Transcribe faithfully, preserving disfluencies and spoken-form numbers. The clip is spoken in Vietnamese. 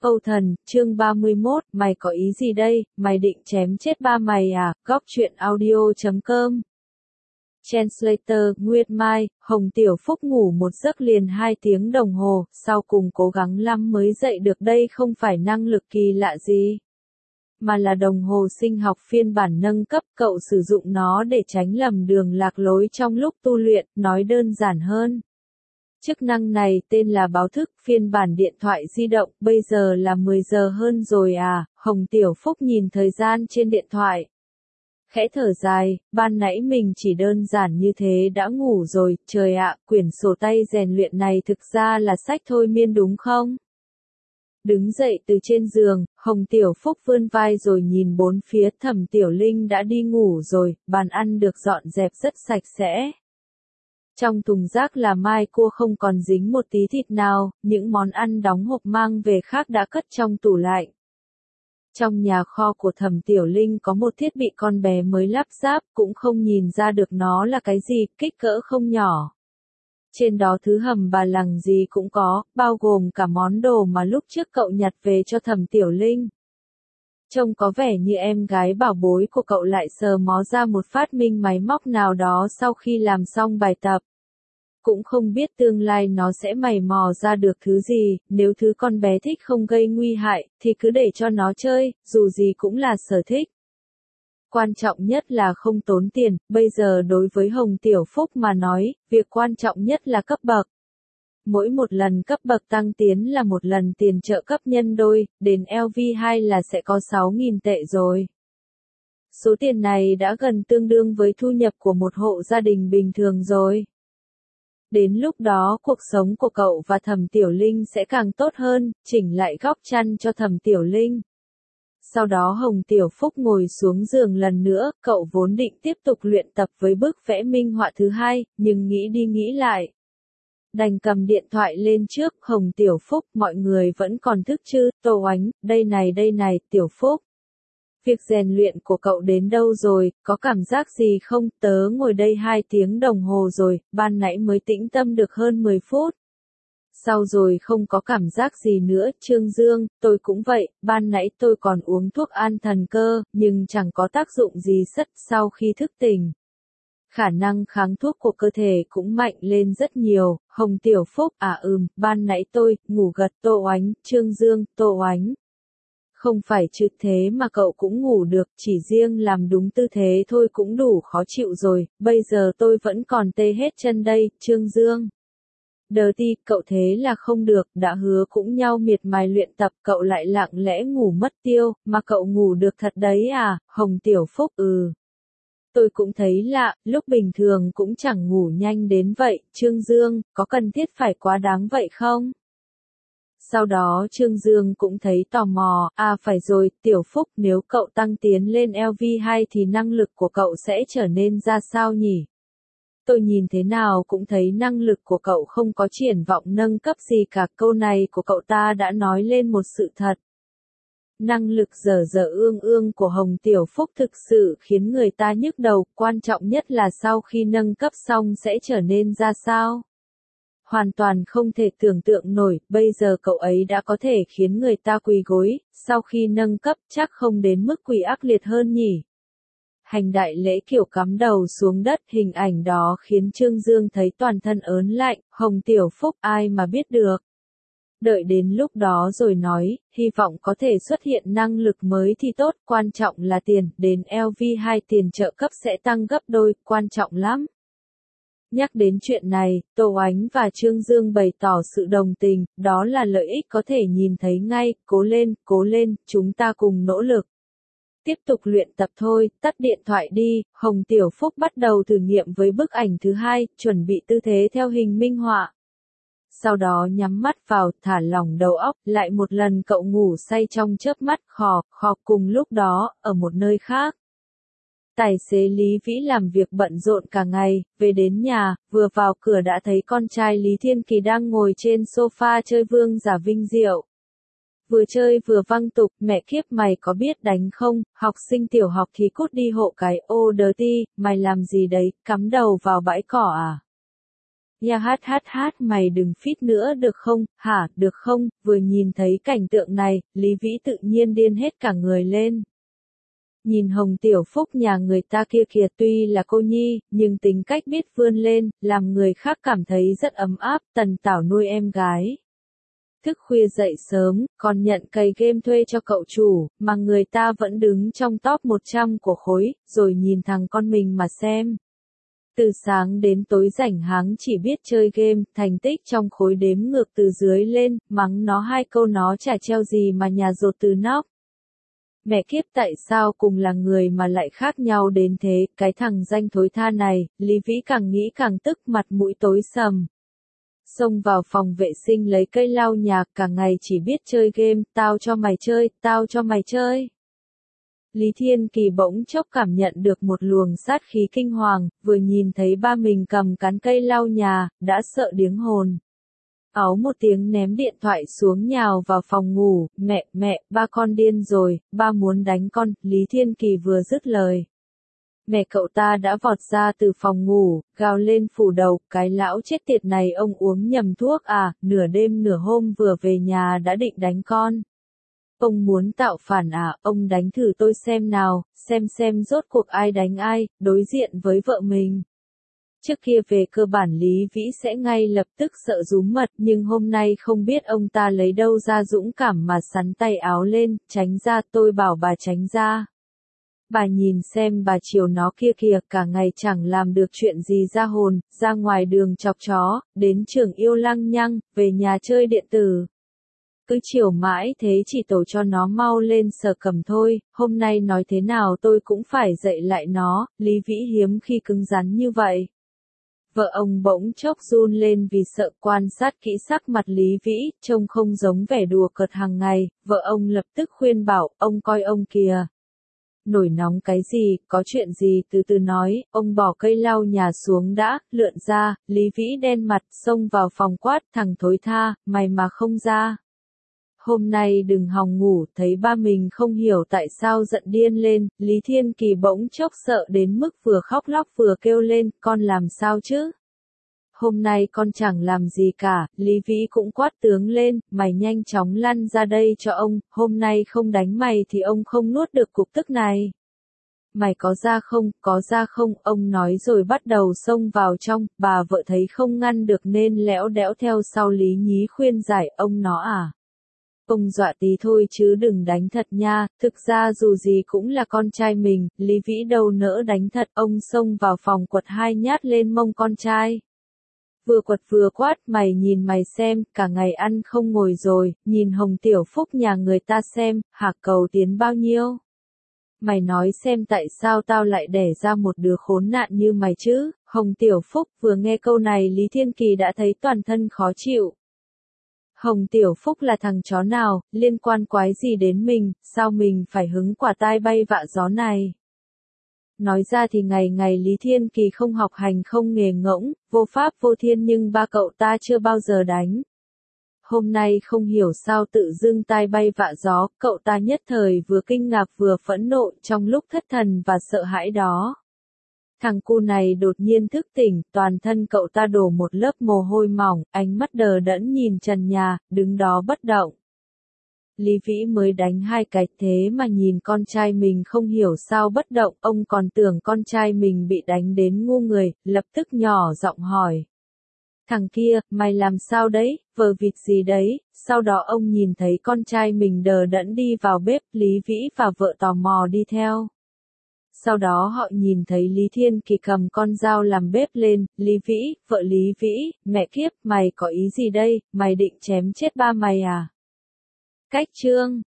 Âu Thần, chương ba mươi mốt, mày có ý gì đây, mày định chém chết ba mày à, góc truyện audio chấm com. Translator, Nguyệt Mai, Hồng Tiểu Phúc ngủ một giấc liền hai tiếng đồng hồ, sau cùng cố gắng lắm mới dậy được đây không phải năng lực kỳ lạ gì, mà là đồng hồ sinh học phiên bản nâng cấp, cậu sử dụng nó để tránh lầm đường lạc lối trong lúc tu luyện, nói đơn giản hơn. Chức năng này tên là báo thức, phiên bản điện thoại di động, bây giờ là mười giờ hơn rồi à, Hồng Tiểu Phúc nhìn thời gian trên điện thoại. Khẽ thở dài, ban nãy mình chỉ đơn giản như thế đã ngủ rồi, trời ạ, quyển sổ tay rèn luyện này thực ra là sách thôi miên đúng không? Đứng dậy từ trên giường, Hồng Tiểu Phúc vươn vai rồi nhìn bốn phía, Thẩm Tiểu Linh đã đi ngủ rồi, bàn ăn được dọn dẹp rất sạch sẽ. Trong thùng rác là mai cua không còn dính một tí thịt nào, những món ăn đóng hộp mang về khác đã cất trong tủ lạnh. Trong nhà kho của Thẩm Tiểu Linh có một thiết bị con bé mới lắp ráp, cũng không nhìn ra được nó là cái gì, kích cỡ không nhỏ. Trên đó thứ hầm bà lằng gì cũng có, bao gồm cả món đồ mà lúc trước cậu nhặt về cho Thẩm Tiểu Linh. Trông có vẻ như em gái bảo bối của cậu lại sờ mó ra một phát minh máy móc nào đó sau khi làm xong bài tập. Cũng không biết tương lai nó sẽ mày mò ra được thứ gì, nếu thứ con bé thích không gây nguy hại, thì cứ để cho nó chơi, dù gì cũng là sở thích. Quan trọng nhất là không tốn tiền, bây giờ đối với Hồng Tiểu Phúc mà nói, việc quan trọng nhất là cấp bậc. Mỗi một lần cấp bậc tăng tiến là một lần tiền trợ cấp nhân đôi, đến L V hai là sẽ có sáu nghìn tệ rồi. Số tiền này đã gần tương đương với thu nhập của một hộ gia đình bình thường rồi. Đến lúc đó cuộc sống của cậu và Thẩm Tiểu Linh sẽ càng tốt hơn, chỉnh lại góc chăn cho Thẩm Tiểu Linh. Sau đó Hồng Tiểu Phúc ngồi xuống giường lần nữa, cậu vốn định tiếp tục luyện tập với bức vẽ minh họa thứ hai, nhưng nghĩ đi nghĩ lại. Đành cầm điện thoại lên trước, Hồng Tiểu Phúc, mọi người vẫn còn thức chứ, Tô Oánh, đây này đây này, Tiểu Phúc. Việc rèn luyện của cậu đến đâu rồi, có cảm giác gì không, tớ ngồi đây hai tiếng đồng hồ rồi, ban nãy mới tĩnh tâm được hơn mười phút. Sau rồi không có cảm giác gì nữa, Trương Dương, tôi cũng vậy, ban nãy tôi còn uống thuốc an thần cơ, nhưng chẳng có tác dụng gì sất sau khi thức tỉnh. Khả năng kháng thuốc của cơ thể cũng mạnh lên rất nhiều, Hồng Tiểu Phúc, à ừm, ban nãy tôi, ngủ gật, Tô Oánh, Trương Dương, Tô Oánh. Không phải chứ thế mà cậu cũng ngủ được, chỉ riêng làm đúng tư thế thôi cũng đủ khó chịu rồi, bây giờ tôi vẫn còn tê hết chân đây, Trương Dương. Đờ ti, cậu thế là không được, đã hứa cũng nhau miệt mài luyện tập, cậu lại lặng lẽ ngủ mất tiêu, mà cậu ngủ được thật đấy à, Hồng Tiểu Phúc, ừ. Tôi cũng thấy lạ, lúc bình thường cũng chẳng ngủ nhanh đến vậy, Trương Dương, có cần thiết phải quá đáng vậy không? Sau đó Trương Dương cũng thấy tò mò, à phải rồi, Tiểu Phúc, nếu cậu tăng tiến lên L V hai thì năng lực của cậu sẽ trở nên ra sao nhỉ? Tôi nhìn thế nào cũng thấy năng lực của cậu không có triển vọng nâng cấp gì cả, câu này của cậu ta đã nói lên một sự thật. Năng lực dở dở ương ương của Hồng Tiểu Phúc thực sự khiến người ta nhức đầu, quan trọng nhất là sau khi nâng cấp xong sẽ trở nên ra sao? Hoàn toàn không thể tưởng tượng nổi, bây giờ cậu ấy đã có thể khiến người ta quỳ gối, sau khi nâng cấp chắc không đến mức quỳ ác liệt hơn nhỉ. Hành đại lễ kiểu cắm đầu xuống đất, hình ảnh đó khiến Trương Dương thấy toàn thân ớn lạnh, Hồng Tiểu Phúc ai mà biết được. Đợi đến lúc đó rồi nói, hy vọng có thể xuất hiện năng lực mới thì tốt, quan trọng là tiền, đến L V hai tiền trợ cấp sẽ tăng gấp đôi, quan trọng lắm. Nhắc đến chuyện này, Tô Oánh và Trương Dương bày tỏ sự đồng tình, đó là lợi ích có thể nhìn thấy ngay, cố lên, cố lên, chúng ta cùng nỗ lực. Tiếp tục luyện tập thôi, tắt điện thoại đi, Hồng Tiểu Phúc bắt đầu thử nghiệm với bức ảnh thứ hai, chuẩn bị tư thế theo hình minh họa. Sau đó nhắm mắt vào, thả lỏng đầu óc, lại một lần cậu ngủ say trong chớp mắt, khò, khò cùng lúc đó, ở một nơi khác. Tài xế Lý Vĩ làm việc bận rộn cả ngày, về đến nhà, vừa vào cửa đã thấy con trai Lý Thiên Kỳ đang ngồi trên sofa chơi vương giả vinh diệu. Vừa chơi vừa văng tục, mẹ kiếp mày có biết đánh không, học sinh tiểu học thì cút đi hộ cái, ô đờ ti, mày làm gì đấy, cắm đầu vào bãi cỏ à? nha hát hát hát mày đừng phít nữa được không, hả, được không, vừa nhìn thấy cảnh tượng này, Lý Vĩ tự nhiên điên hết cả người lên. Nhìn Hồng Tiểu Phúc nhà người ta kia kìa tuy là cô nhi, nhưng tính cách biết vươn lên, làm người khác cảm thấy rất ấm áp, Tần Tảo nuôi em gái. Thức khuya dậy sớm, còn nhận cày game thuê cho cậu chủ, mà người ta vẫn đứng trong top một trăm của khối, rồi nhìn thằng con mình mà xem. Từ sáng đến tối rảnh háng chỉ biết chơi game, thành tích trong khối đếm ngược từ dưới lên, mắng nó hai câu nó chả treo gì mà nhà dột từ nóc. Mẹ kiếp tại sao cùng là người mà lại khác nhau đến thế, cái thằng danh thối tha này, Lý Vĩ càng nghĩ càng tức mặt mũi tối sầm. Xông vào phòng vệ sinh lấy cây lau nhà, cả ngày chỉ biết chơi game, tao cho mày chơi, tao cho mày chơi. Lý Thiên Kỳ bỗng chốc cảm nhận được một luồng sát khí kinh hoàng, vừa nhìn thấy ba mình cầm cán cây lau nhà, đã sợ điếng hồn. Áo một tiếng ném điện thoại xuống nhào vào phòng ngủ, mẹ, mẹ, ba con điên rồi, ba muốn đánh con, Lý Thiên Kỳ vừa dứt lời. Mẹ cậu ta đã vọt ra từ phòng ngủ, gào lên phủ đầu, cái lão chết tiệt này ông uống nhầm thuốc à, nửa đêm nửa hôm vừa về nhà đã định đánh con. Ông muốn tạo phản à, ông đánh thử tôi xem nào, xem xem rốt cuộc ai đánh ai, đối diện với vợ mình. Trước kia về cơ bản Lý Vĩ sẽ ngay lập tức sợ rúm mật, nhưng hôm nay không biết ông ta lấy đâu ra dũng cảm mà sắn tay áo lên, tránh ra, tôi bảo bà tránh ra. Bà nhìn xem bà chiều nó kia kìa, cả ngày chẳng làm được chuyện gì ra hồn, ra ngoài đường chọc chó, đến trường yêu lăng nhăng, về nhà chơi điện tử. Cứ chiều mãi thế chỉ tổ cho nó mau lên Sở Cầm thôi, hôm nay nói thế nào tôi cũng phải dạy lại nó, Lý Vĩ hiếm khi cứng rắn như vậy. Vợ ông bỗng chốc run lên vì sợ, quan sát kỹ sắc mặt Lý Vĩ, trông không giống vẻ đùa cợt hàng ngày, vợ ông lập tức khuyên bảo, ông coi ông kìa. Nổi nóng cái gì, có chuyện gì từ từ nói, ông bỏ cây lau nhà xuống đã, lượn ra, Lý Vĩ đen mặt, xông vào phòng quát, thằng thối tha, mày mà không ra. Hôm nay đừng hòng ngủ, thấy ba mình không hiểu tại sao giận điên lên, Lý Thiên Kỳ bỗng chốc sợ đến mức vừa khóc lóc vừa kêu lên, con làm sao chứ? Hôm nay con chẳng làm gì cả, Lý Vĩ cũng quát tướng lên, mày nhanh chóng lăn ra đây cho ông, hôm nay không đánh mày thì ông không nuốt được cục tức này. Mày có ra không, có ra không, ông nói rồi bắt đầu xông vào trong, bà vợ thấy không ngăn được nên lẽo đẽo theo sau Lý Nhí khuyên giải, ông nó à. Ông dọa tí thôi chứ đừng đánh thật nha, thực ra dù gì cũng là con trai mình, Lý Vĩ đâu nỡ đánh thật, ông xông vào phòng quật hai nhát lên mông con trai. Vừa quật vừa quát, mày nhìn mày xem, cả ngày ăn không ngồi rồi, nhìn Hồng Tiểu Phúc nhà người ta xem, hả cầu tiến bao nhiêu. Mày nói xem tại sao tao lại đẻ ra một đứa khốn nạn như mày chứ, Hồng Tiểu Phúc vừa nghe câu này Lý Thiên Kỳ đã thấy toàn thân khó chịu. Hồng Tiểu Phúc là thằng chó nào, liên quan quái gì đến mình, sao mình phải hứng quả tai bay vạ gió này. Nói ra thì ngày ngày Lý Thiên Kỳ không học hành không nghề ngỗng, vô pháp vô thiên nhưng ba cậu ta chưa bao giờ đánh. Hôm nay không hiểu sao tự dưng tai bay vạ gió, cậu ta nhất thời vừa kinh ngạc vừa phẫn nộ trong lúc thất thần và sợ hãi đó. Thằng cu này đột nhiên thức tỉnh, toàn thân cậu ta đổ một lớp mồ hôi mỏng, ánh mắt đờ đẫn nhìn trần nhà, đứng đó bất động. Lý Vĩ mới đánh hai cái thế mà nhìn con trai mình không hiểu sao bất động, ông còn tưởng con trai mình bị đánh đến ngu người, lập tức nhỏ giọng hỏi. Thằng kia, mày làm sao đấy, vờ vịt gì đấy, sau đó ông nhìn thấy con trai mình đờ đẫn đi vào bếp, Lý Vĩ và vợ tò mò đi theo. Sau đó họ nhìn thấy Lý Thiên Kỳ cầm con dao làm bếp lên, Lý Vĩ, vợ Lý Vĩ, mẹ kiếp, mày có ý gì đây, mày định chém chết ba mày à? Cách chương